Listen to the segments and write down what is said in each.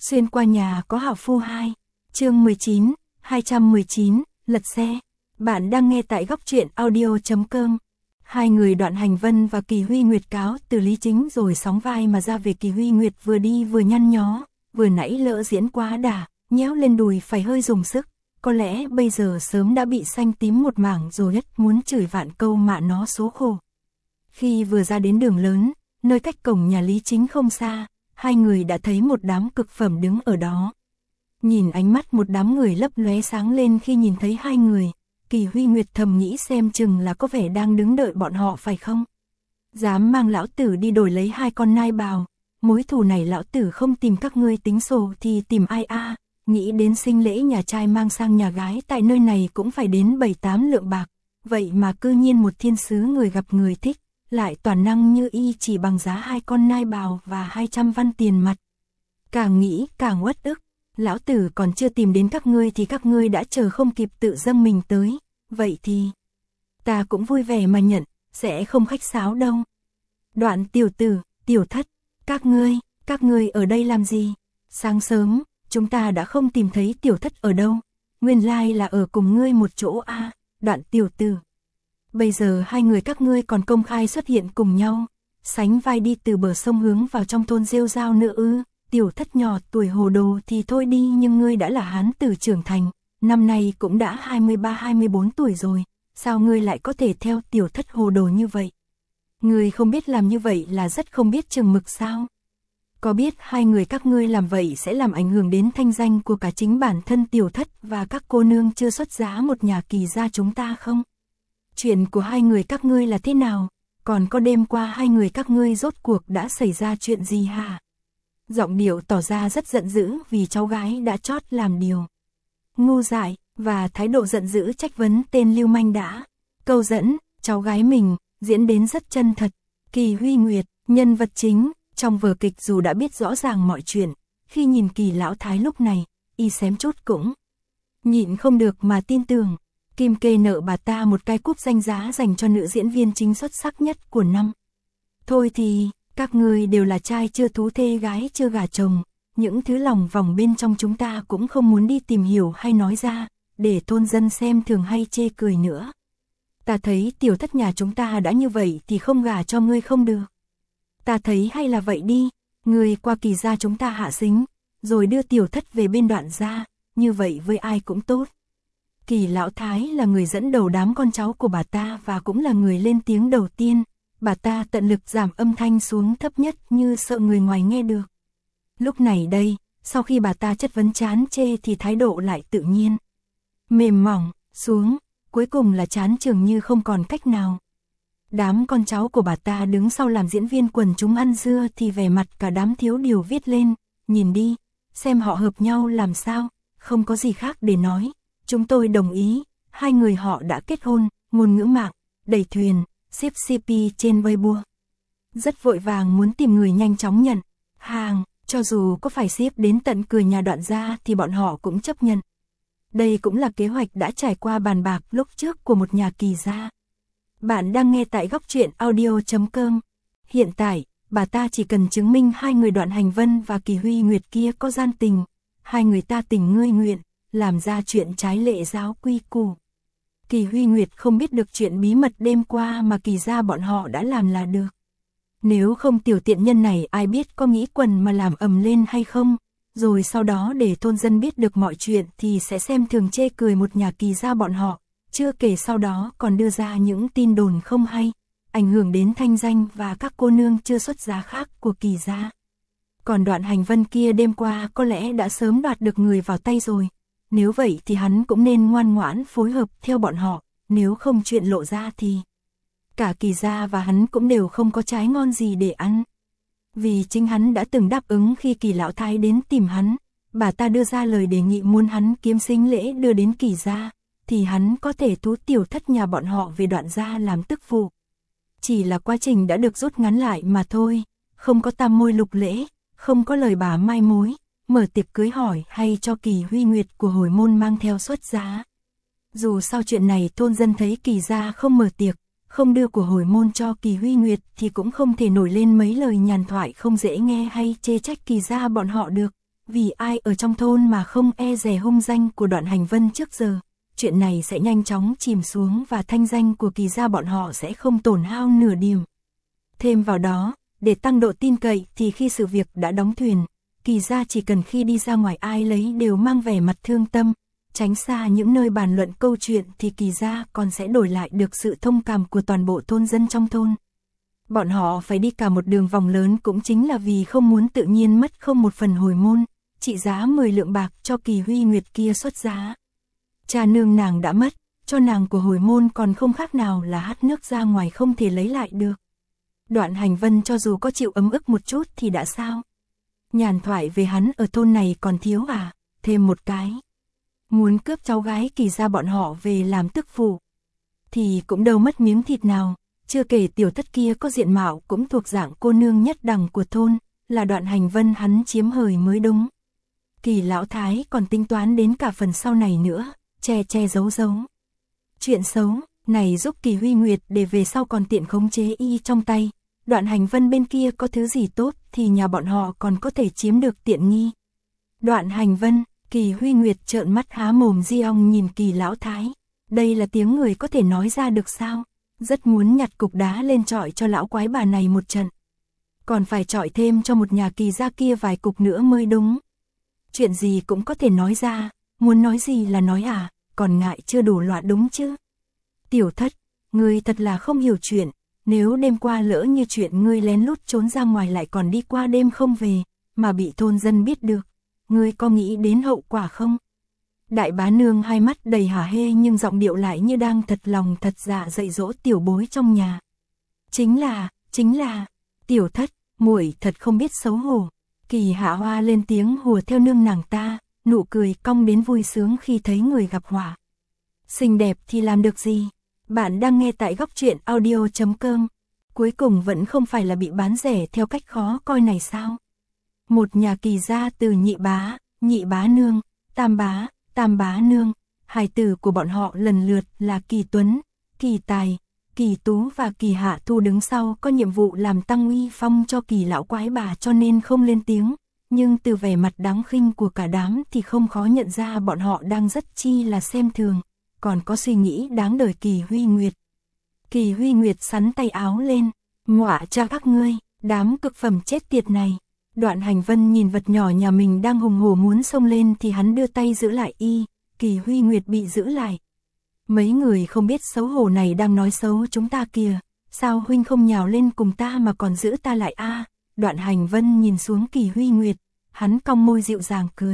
Xuyên qua nhà có hảo phu 2, chương 19, 219, lật xe. Bạn đang nghe tại góc truyện audio.com. Hai người Đoạn Hành Vân và Kỳ Huy Nguyệt cáo từ Lý Chính rồi sóng vai mà ra về. Kỳ Huy Nguyệt vừa đi vừa nhăn nhó, vừa nãy lỡ diễn quá đà, nhéo lên đùi phải hơi dùng sức. Có lẽ bây giờ sớm đã bị xanh tím một mảng rồi nhất muốn chửi vạn câu mạ nó số khổ. Khi vừa ra đến đường lớn, nơi cách cổng nhà Lý Chính không xa, hai người đã thấy một đám cực phẩm đứng ở đó. Nhìn ánh mắt một đám người lấp lóe sáng lên khi nhìn thấy hai người, Kỳ Huy Nguyệt thầm nghĩ xem chừng là có vẻ đang đứng đợi bọn họ phải không? Dám mang lão tử đi đổi lấy 2 con nai bào, mối thù này lão tử không tìm các ngươi tính sổ thì tìm ai a? Nghĩ đến sinh lễ nhà trai mang sang nhà gái tại nơi này cũng phải đến 7-8 lượng bạc, vậy mà cư nhiên một thiên sứ người gặp người thích, lại toàn năng như y chỉ bằng giá 2 con nai bào và 200 văn tiền mặt. Càng nghĩ càng uất ức, lão tử còn chưa tìm đến các ngươi thì các ngươi đã chờ không kịp tự dâng mình tới, vậy thì ta cũng vui vẻ mà nhận, sẽ không khách sáo đâu. Đoạn tiểu tử, tiểu thất, các ngươi ở đây làm gì? Sáng sớm, chúng ta đã không tìm thấy tiểu thất ở đâu, nguyên lai là ở cùng ngươi một chỗ a. Đoạn tiểu tử, bây giờ hai người các ngươi còn công khai xuất hiện cùng nhau, sánh vai đi từ bờ sông hướng vào trong thôn rêu rao nữa ư? Tiểu thất nhỏ tuổi hồ đồ thì thôi đi, nhưng ngươi đã là hán tử trưởng thành, năm nay cũng đã 23-24 tuổi rồi, sao ngươi lại có thể theo tiểu thất hồ đồ như vậy? Ngươi không biết làm như vậy là rất không biết chừng mực sao? Có biết hai người các ngươi làm vậy sẽ làm ảnh hưởng đến thanh danh của cả chính bản thân tiểu thất và các cô nương chưa xuất giá một nhà Kỳ gia chúng ta không? Chuyện của hai người các ngươi là thế nào? Còn có đêm qua hai người các ngươi rốt cuộc đã xảy ra chuyện gì hả? Giọng điệu tỏ ra rất giận dữ vì cháu gái đã chót làm điều ngu dại, và thái độ giận dữ trách vấn tên lưu manh đã câu dẫn cháu gái mình, diễn đến rất chân thật. Kỳ Huy Nguyệt, nhân vật chính trong vở kịch dù đã biết rõ ràng mọi chuyện, khi nhìn Kỳ lão thái lúc này, y xém chút cũng nhịn không được mà tin tưởng. Kim kê nợ bà ta một cái cúp danh giá dành cho nữ diễn viên chính xuất sắc nhất của năm. Thôi thì, các ngươi đều là trai chưa thú thê gái chưa gả chồng, những thứ lòng vòng bên trong chúng ta cũng không muốn đi tìm hiểu hay nói ra, để thôn dân xem thường hay chê cười nữa. Ta thấy tiểu thất nhà chúng ta đã như vậy thì không gả cho ngươi không được. Ta thấy hay là vậy đi, ngươi qua Kỳ gia chúng ta hạ sính, rồi đưa tiểu thất về bên Đoạn gia, như vậy với ai cũng tốt. Kỳ lão thái là người dẫn đầu đám con cháu của bà ta và cũng là người lên tiếng đầu tiên. Bà ta tận lực giảm âm thanh xuống thấp nhất như sợ người ngoài nghe được. Lúc này đây, sau khi bà ta chất vấn chán chê thì thái độ lại tự nhiên mềm mỏng xuống, cuối cùng là chán chường như không còn cách nào. Đám con cháu của bà ta đứng sau làm diễn viên quần chúng ăn dưa thì vẻ mặt cả đám thiếu điều viết lên, nhìn đi, xem họ hợp nhau làm sao, không có gì khác để nói. Chúng tôi đồng ý, hai người họ đã kết hôn, ngôn ngữ mạng, đẩy thuyền, ship CP trên Weibo. Rất vội vàng muốn tìm người nhanh chóng nhận hàng, cho dù có phải ship đến tận cửa nhà Đoạn gia thì bọn họ cũng chấp nhận. Đây cũng là kế hoạch đã trải qua bàn bạc lúc trước của một nhà Kỳ gia. Bạn đang nghe tại góc truyện audio.com. Hiện tại, bà ta chỉ cần chứng minh hai người Đoạn Hành Vân và Kỳ Huy Nguyệt kia có gian tình, hai người ta tình ngươi nguyện, làm ra chuyện trái lệ giáo quy củ. Kỳ Huy Nguyệt không biết được chuyện bí mật đêm qua mà Kỳ gia bọn họ đã làm là được. Nếu không tiểu tiện nhân này ai biết có nghĩ quần mà làm ầm lên hay không, rồi sau đó để thôn dân biết được mọi chuyện thì sẽ xem thường chê cười một nhà Kỳ gia bọn họ, chưa kể sau đó còn đưa ra những tin đồn không hay, ảnh hưởng đến thanh danh và các cô nương chưa xuất giá khác của Kỳ gia. Còn Đoạn Hành Vân kia đêm qua có lẽ đã sớm đoạt được người vào tay rồi. Nếu vậy thì hắn cũng nên ngoan ngoãn phối hợp theo bọn họ, nếu không chuyện lộ ra thì cả Kỳ gia và hắn cũng đều không có trái ngon gì để ăn. Vì chính hắn đã từng đáp ứng khi Kỳ lão thái đến tìm hắn, bà ta đưa ra lời đề nghị muốn hắn kiếm sính lễ đưa đến Kỳ gia, thì hắn có thể thú tiểu thất nhà bọn họ về Đoạn gia làm tức phụ. Chỉ là quá trình đã được rút ngắn lại mà thôi, không có tam môi lục lễ, không có lời bà mai mối, mở tiệc cưới hỏi hay cho Kỳ Huy Nguyệt của hồi môn mang theo xuất giá. Dù sau chuyện này thôn dân thấy Kỳ gia không mở tiệc, không đưa của hồi môn cho Kỳ Huy Nguyệt thì cũng không thể nổi lên mấy lời nhàn thoại không dễ nghe hay chê trách Kỳ gia bọn họ được, vì ai ở trong thôn mà không e dè hung danh của Đoạn Hành Vân trước giờ, chuyện này sẽ nhanh chóng chìm xuống và thanh danh của Kỳ gia bọn họ sẽ không tổn hao nửa điểm. Thêm vào đó, để tăng độ tin cậy thì khi sự việc đã đóng thuyền, Kỳ gia chỉ cần khi đi ra ngoài ai lấy đều mang vẻ mặt thương tâm, tránh xa những nơi bàn luận câu chuyện thì Kỳ gia còn sẽ đổi lại được sự thông cảm của toàn bộ thôn dân trong thôn. Bọn họ phải đi cả một đường vòng lớn cũng chính là vì không muốn tự nhiên mất không một phần hồi môn, trị giá 10 lượng bạc cho Kỳ Huy Nguyệt kia xuất giá. Cha nương nàng đã mất, cho nàng của hồi môn còn không khác nào là hắt nước ra ngoài không thể lấy lại được. Đoạn Hành Vân cho dù có chịu ấm ức một chút thì đã sao? Nhàn thoại về hắn ở thôn này còn thiếu à, thêm một cái. Muốn cướp cháu gái Kỳ gia bọn họ về làm tức phụ, thì cũng đâu mất miếng thịt nào, chưa kể tiểu thất kia có diện mạo cũng thuộc dạng cô nương nhất đẳng của thôn, là Đoạn Hành Vân hắn chiếm hời mới đúng. Kỳ lão thái còn tính toán đến cả phần sau này nữa, che che giấu giấu. Chuyện xấu này giúp Kỳ Huy Nguyệt để về sau còn tiện khống chế y trong tay. Đoạn Hành Vân bên kia có thứ gì tốt thì nhà bọn họ còn có thể chiếm được tiện nghi. Đoạn Hành Vân, Kỳ Huy Nguyệt trợn mắt há mồm di ong nhìn Kỳ lão thái. Đây là tiếng người có thể nói ra được sao? Rất muốn nhặt cục đá lên chọi cho lão quái bà này một trận. Còn phải chọi thêm cho một nhà Kỳ gia kia vài cục nữa mới đúng. Chuyện gì cũng có thể nói ra, muốn nói gì là nói à, còn ngại chưa đủ loạn đúng chứ. Tiểu thất, ngươi thật là không hiểu chuyện, nếu đêm qua lỡ như chuyện ngươi lén lút trốn ra ngoài lại còn đi qua đêm không về, mà bị thôn dân biết được, ngươi có nghĩ đến hậu quả không? Đại bá nương hai mắt đầy hả hê nhưng giọng điệu lại như đang thật lòng thật dạ dạy dỗ tiểu bối trong nhà. Chính là, tiểu thất, muội thật không biết xấu hổ. Kỳ Hạ Hoa lên tiếng hùa theo nương nàng ta, nụ cười cong đến vui sướng khi thấy người gặp họa. Xinh đẹp thì làm được gì? Bạn đang nghe tại Góc Truyện Audio.com. Cuối cùng vẫn không phải là bị bán rẻ theo cách khó coi này sao? Một nhà Kỳ gia từ nhị bá nương, tam bá nương, hài tử của bọn họ lần lượt là Kỳ Tuấn, Kỳ Tài, Kỳ Tú và Kỳ Hạ Thu đứng sau có nhiệm vụ làm tăng uy phong cho Kỳ lão quái bà cho nên không lên tiếng, nhưng từ vẻ mặt đáng khinh của cả đám thì không khó nhận ra bọn họ đang rất chi là xem thường, còn có suy nghĩ đáng đời Kỳ Huy Nguyệt. Kỳ Huy Nguyệt sắn tay áo lên, ngọa cha các ngươi, đám cực phẩm chết tiệt này. Đoạn Hành Vân nhìn vật nhỏ nhà mình đang hùng hổ muốn xông lên thì hắn đưa tay giữ lại y, Kỳ Huy Nguyệt bị giữ lại. Mấy người không biết xấu hổ này đang nói xấu chúng ta kìa, sao huynh không nhào lên cùng ta mà còn giữ ta lại a? Đoạn Hành Vân nhìn xuống Kỳ Huy Nguyệt, hắn cong môi dịu dàng cười.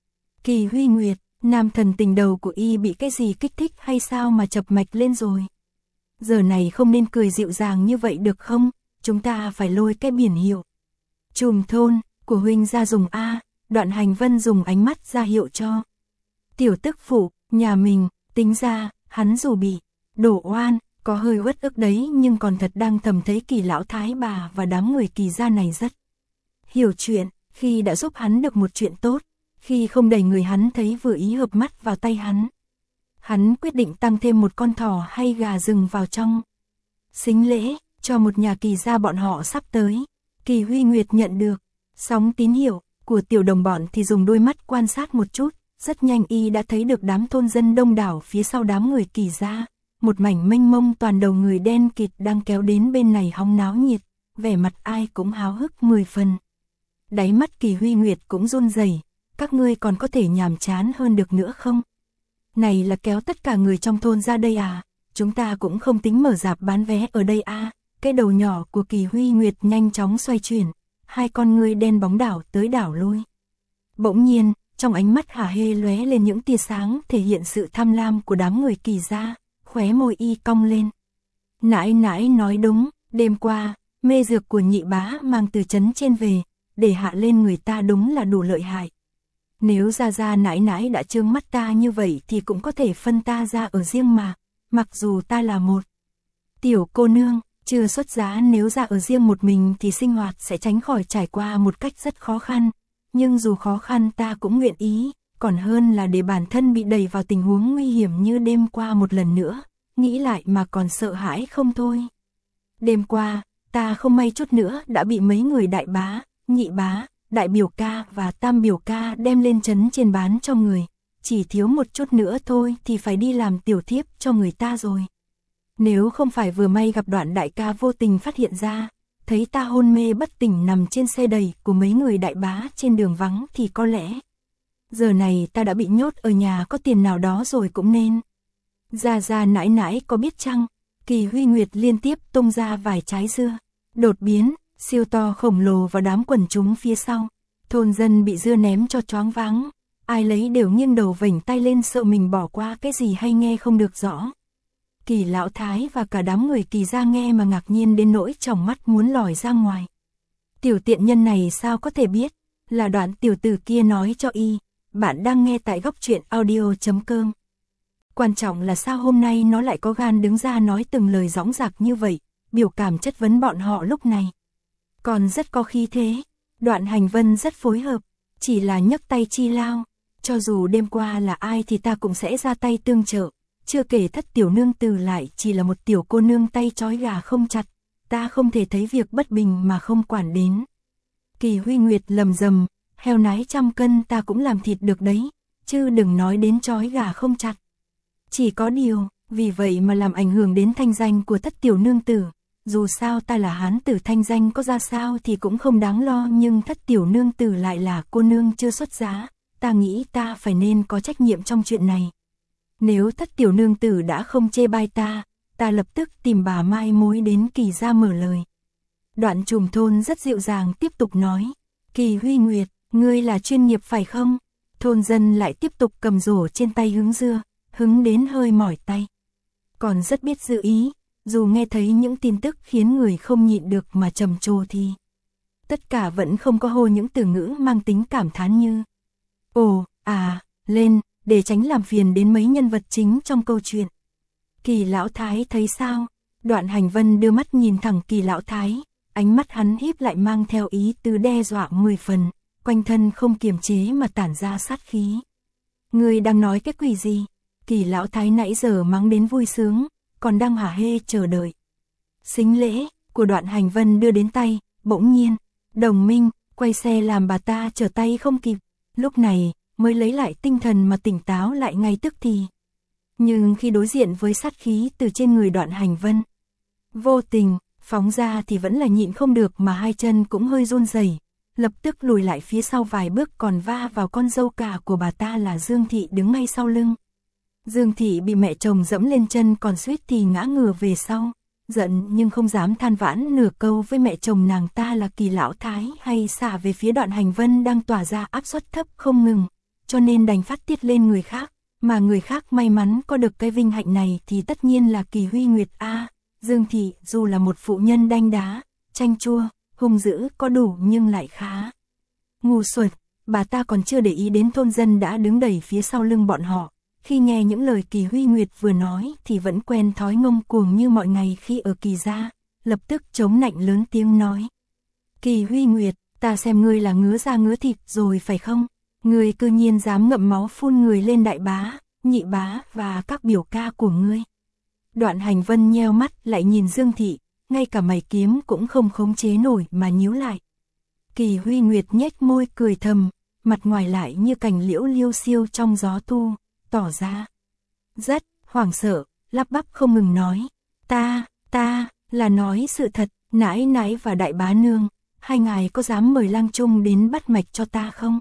Kỳ Huy Nguyệt, nam thần tình đầu của y bị cái gì kích thích hay sao mà chập mạch lên rồi? Giờ này không nên cười dịu dàng như vậy được không? Chúng ta phải lôi cái biển hiệu Trùm thôn của huynh ra dùng a. Đoạn Hành Vân dùng ánh mắt ra hiệu cho tiểu tức phụ nhà mình. Tính ra hắn dù bị đổ oan có hơi uất ức đấy nhưng còn thật đang thầm thấy Kỳ lão thái bà và đám người Kỳ gia này rất hiểu chuyện, khi đã giúp hắn được một chuyện tốt, khi không đẩy người hắn thấy vừa ý hợp mắt vào tay hắn. Hắn quyết định tăng thêm một con thỏ hay gà rừng vào trong sính lễ cho một nhà Kỳ gia bọn họ sắp tới. Kỳ Huy Nguyệt nhận được sóng tín hiệu của tiểu đồng bọn thì dùng đôi mắt quan sát một chút, rất nhanh y đã thấy được đám thôn dân đông đảo phía sau đám người Kỳ gia, một mảnh mênh mông toàn đầu người đen kịt đang kéo đến bên này hóng náo nhiệt, vẻ mặt ai cũng háo hức 10 phần. Đáy mắt Kỳ Huy Nguyệt cũng run rẩy, các ngươi còn có thể nhàm chán hơn được nữa không? Này là kéo tất cả người trong thôn ra đây à? Chúng ta cũng không tính mở rạp bán vé ở đây à? Cái đầu nhỏ của Kỳ Huy Nguyệt nhanh chóng xoay chuyển, hai con ngươi đen bóng đảo tới đảo lui. Bỗng nhiên, trong ánh mắt hả hê lóe lên những tia sáng thể hiện sự tham lam của đám người Kỳ gia, khóe môi y cong lên. Nãi nãi nói đúng, đêm qua, mê dược của nhị bá mang từ trấn trên về, để hạ lên người ta đúng là đủ lợi hại. Nếu ra nãi nãi đã trương mắt ta như vậy thì cũng có thể phân ta ra ở riêng mà, mặc dù ta là một tiểu cô nương, chưa xuất giá, nếu ra ở riêng một mình thì sinh hoạt sẽ tránh khỏi trải qua một cách rất khó khăn. Nhưng dù khó khăn ta cũng nguyện ý, còn hơn là để bản thân bị đẩy vào tình huống nguy hiểm như đêm qua một lần nữa, nghĩ lại mà còn sợ hãi không thôi. Đêm qua, ta không may chút nữa đã bị mấy người đại bá, nhị bá, đại biểu ca và tam biểu ca đem lên trấn trên bán cho người, chỉ thiếu một chút nữa thôi thì phải đi làm tiểu thiếp cho người ta rồi. Nếu không phải vừa may gặp Đoạn đại ca vô tình phát hiện ra, thấy ta hôn mê bất tỉnh nằm trên xe đẩy của mấy người đại bá trên đường vắng thì có lẽ giờ này ta đã bị nhốt ở nhà có tiền nào đó rồi cũng nên. Gia nãi nãi có biết chăng? Kỳ Huy Nguyệt liên tiếp tung ra vài trái dưa, đột biến, siêu to khổng lồ vào đám quần chúng phía sau. Thôn dân bị dưa ném cho choáng váng, ai lấy đều nghiêng đầu vểnh tay lên sợ mình bỏ qua cái gì hay nghe không được rõ. Kỳ lão thái và cả đám người Kỳ gia nghe mà ngạc nhiên đến nỗi tròng mắt muốn lòi ra ngoài. Tiểu tiện nhân này sao có thể biết, là Đoạn tiểu tử kia nói cho y. Bạn đang nghe tại góc truyện audio.com. Quan trọng là sao hôm nay nó lại có gan đứng ra nói từng lời dõng dạc như vậy, biểu cảm chất vấn bọn họ lúc này. Còn rất có khí thế, Đoạn Hành Vân rất phối hợp, chỉ là nhấc tay chi lao, cho dù đêm qua là ai thì ta cũng sẽ ra tay tương trợ, chưa kể Thất tiểu nương tử lại chỉ là một tiểu cô nương tay trói gà không chặt, ta không thể thấy việc bất bình mà không quản đến. Kỳ Huy Nguyệt lầm rầm, heo nái 100 cân ta cũng làm thịt được đấy, chứ đừng nói đến trói gà không chặt. Chỉ có điều, vì vậy mà làm ảnh hưởng đến thanh danh của Thất tiểu nương tử, dù sao ta là hán tử thanh danh có ra sao thì cũng không đáng lo, nhưng Thất tiểu nương tử lại là cô nương chưa xuất giá, ta nghĩ ta phải nên có trách nhiệm trong chuyện này. Nếu Thất tiểu nương tử đã không chê bai ta lập tức tìm bà mai mối đến Kỳ gia mở lời. Đoạn Trùm thôn rất dịu dàng tiếp tục nói, Kỳ Huy Nguyệt, ngươi là chuyên nghiệp phải không? Thôn dân lại tiếp tục cầm rổ trên tay hứng dưa, hứng đến hơi mỏi tay. Còn rất biết giữ ý, dù nghe thấy những tin tức khiến người không nhịn được mà trầm trồ thì tất cả vẫn không có hô những từ ngữ mang tính cảm thán như ồ, à, lên, để tránh làm phiền đến mấy nhân vật chính trong câu chuyện. Kỳ lão thái thấy sao? Đoạn Hành Vân đưa mắt nhìn thẳng Kỳ lão thái, ánh mắt hắn híp lại mang theo ý tứ đe dọa 10 phần, quanh thân không kiềm chế mà tản ra sát khí. Ngươi đang nói cái quỷ gì? Kỳ lão thái nãy giờ mắng đến vui sướng, còn đang hả hê chờ đợi sính lễ của Đoạn Hành Vân đưa đến tay, bỗng nhiên, Đồng Minh quay xe làm bà ta trở tay không kịp, lúc này mới lấy lại tinh thần mà tỉnh táo lại ngay tức thì. Nhưng khi đối diện với sát khí từ trên người Đoạn Hành Vân, vô tình phóng ra thì vẫn là nhịn không được mà hai chân cũng hơi run rẩy, lập tức lùi lại phía sau vài bước, còn va vào con dâu cả của bà ta là Dương Thị đứng ngay sau lưng. Dương Thị bị mẹ chồng dẫm lên chân còn suýt thì ngã ngửa về sau, giận nhưng không dám than vãn nửa câu với mẹ chồng nàng ta là Kỳ lão thái hay xả về phía Đoạn Hành Vân đang tỏa ra áp suất thấp không ngừng, cho nên đành phát tiết lên người khác, mà người khác may mắn có được cái vinh hạnh này thì tất nhiên là Kỳ Huy Nguyệt a. Dương Thị dù là một phụ nhân đanh đá, chanh chua, hung dữ có đủ nhưng lại khá ngu xuẩn, bà ta còn chưa để ý đến thôn dân đã đứng đầy phía sau lưng bọn họ. Khi nghe những lời Kỳ Huy Nguyệt vừa nói thì vẫn quen thói ngông cuồng như mọi ngày khi ở Kỳ gia, lập tức chống nạnh lớn tiếng nói. Kỳ Huy Nguyệt, ta xem ngươi là ngứa da ngứa thịt rồi phải không? Ngươi cư nhiên dám ngậm máu phun người lên đại bá, nhị bá và các biểu ca của ngươi. Đoạn Hành Vân nheo mắt lại nhìn Dương Thị, ngay cả mày kiếm cũng không khống chế nổi mà nhíu lại. Kỳ Huy Nguyệt nhếch môi cười thầm, mặt ngoài lại như cành liễu liêu xiêu trong gió thu, tỏ ra rất hoảng sợ, lắp bắp không ngừng nói, ta là nói sự thật, nãi nãi và đại bá nương, hai ngài có dám mời lang trung đến bắt mạch cho ta không?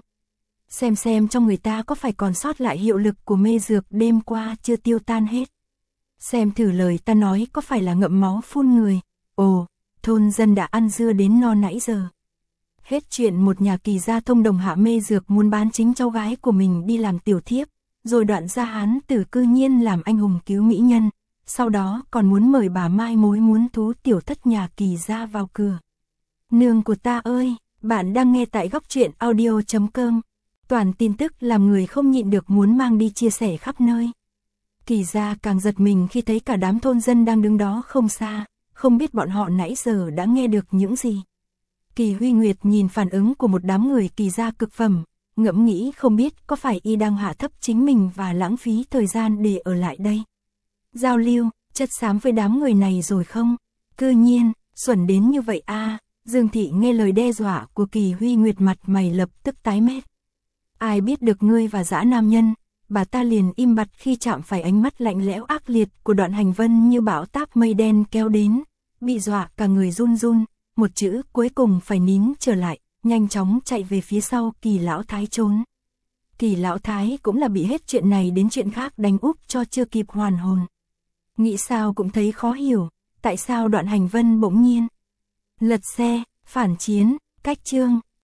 Xem trong người ta có phải còn sót lại hiệu lực của mê dược đêm qua chưa tiêu tan hết. Xem thử lời ta nói có phải là ngậm máu phun người. Ồ, thôn dân đã ăn dưa đến no nãy giờ. Hết chuyện một nhà Kỳ gia thông đồng hạ mê dược muốn bán chính cháu gái của mình đi làm tiểu thiếp, rồi Đoạn gia hán tử cư nhiên làm anh hùng cứu mỹ nhân, sau đó còn muốn mời bà mai mối muốn thú tiểu thất nhà Kỳ gia vào cửa. Nương của ta ơi, bạn đang nghe tại góc truyện audio.com. Toàn tin tức làm người không nhịn được muốn mang đi chia sẻ khắp nơi. Kỳ gia càng giật mình khi thấy cả đám thôn dân đang đứng đó không xa, không biết bọn họ nãy giờ đã nghe được những gì. Kỳ Huy Nguyệt nhìn phản ứng của một đám người Kỳ gia cực phẩm, ngẫm nghĩ không biết có phải y đang hạ thấp chính mình và lãng phí thời gian để ở lại đây giao lưu, chất xám với đám người này rồi không? Cư nhiên, xuẩn đến như vậy a. Dương Thị nghe lời đe dọa của Kỳ Huy Nguyệt, mặt mày lập tức tái mét. Ai biết được ngươi và dã nam nhân, bà ta liền im bặt khi chạm phải ánh mắt lạnh lẽo ác liệt của Đoạn Hành Vân như bão táp mây đen kéo đến, bị dọa cả người run run, một chữ cuối cùng phải nín trở lại, nhanh chóng chạy về phía sau Kỳ lão thái trốn. Kỳ lão thái cũng là bị hết chuyện này đến chuyện khác đánh úp cho chưa kịp hoàn hồn. Nghĩ sao cũng thấy khó hiểu, tại sao Đoạn Hành Vân bỗng nhiên lật xe, phản chiến, cách chương.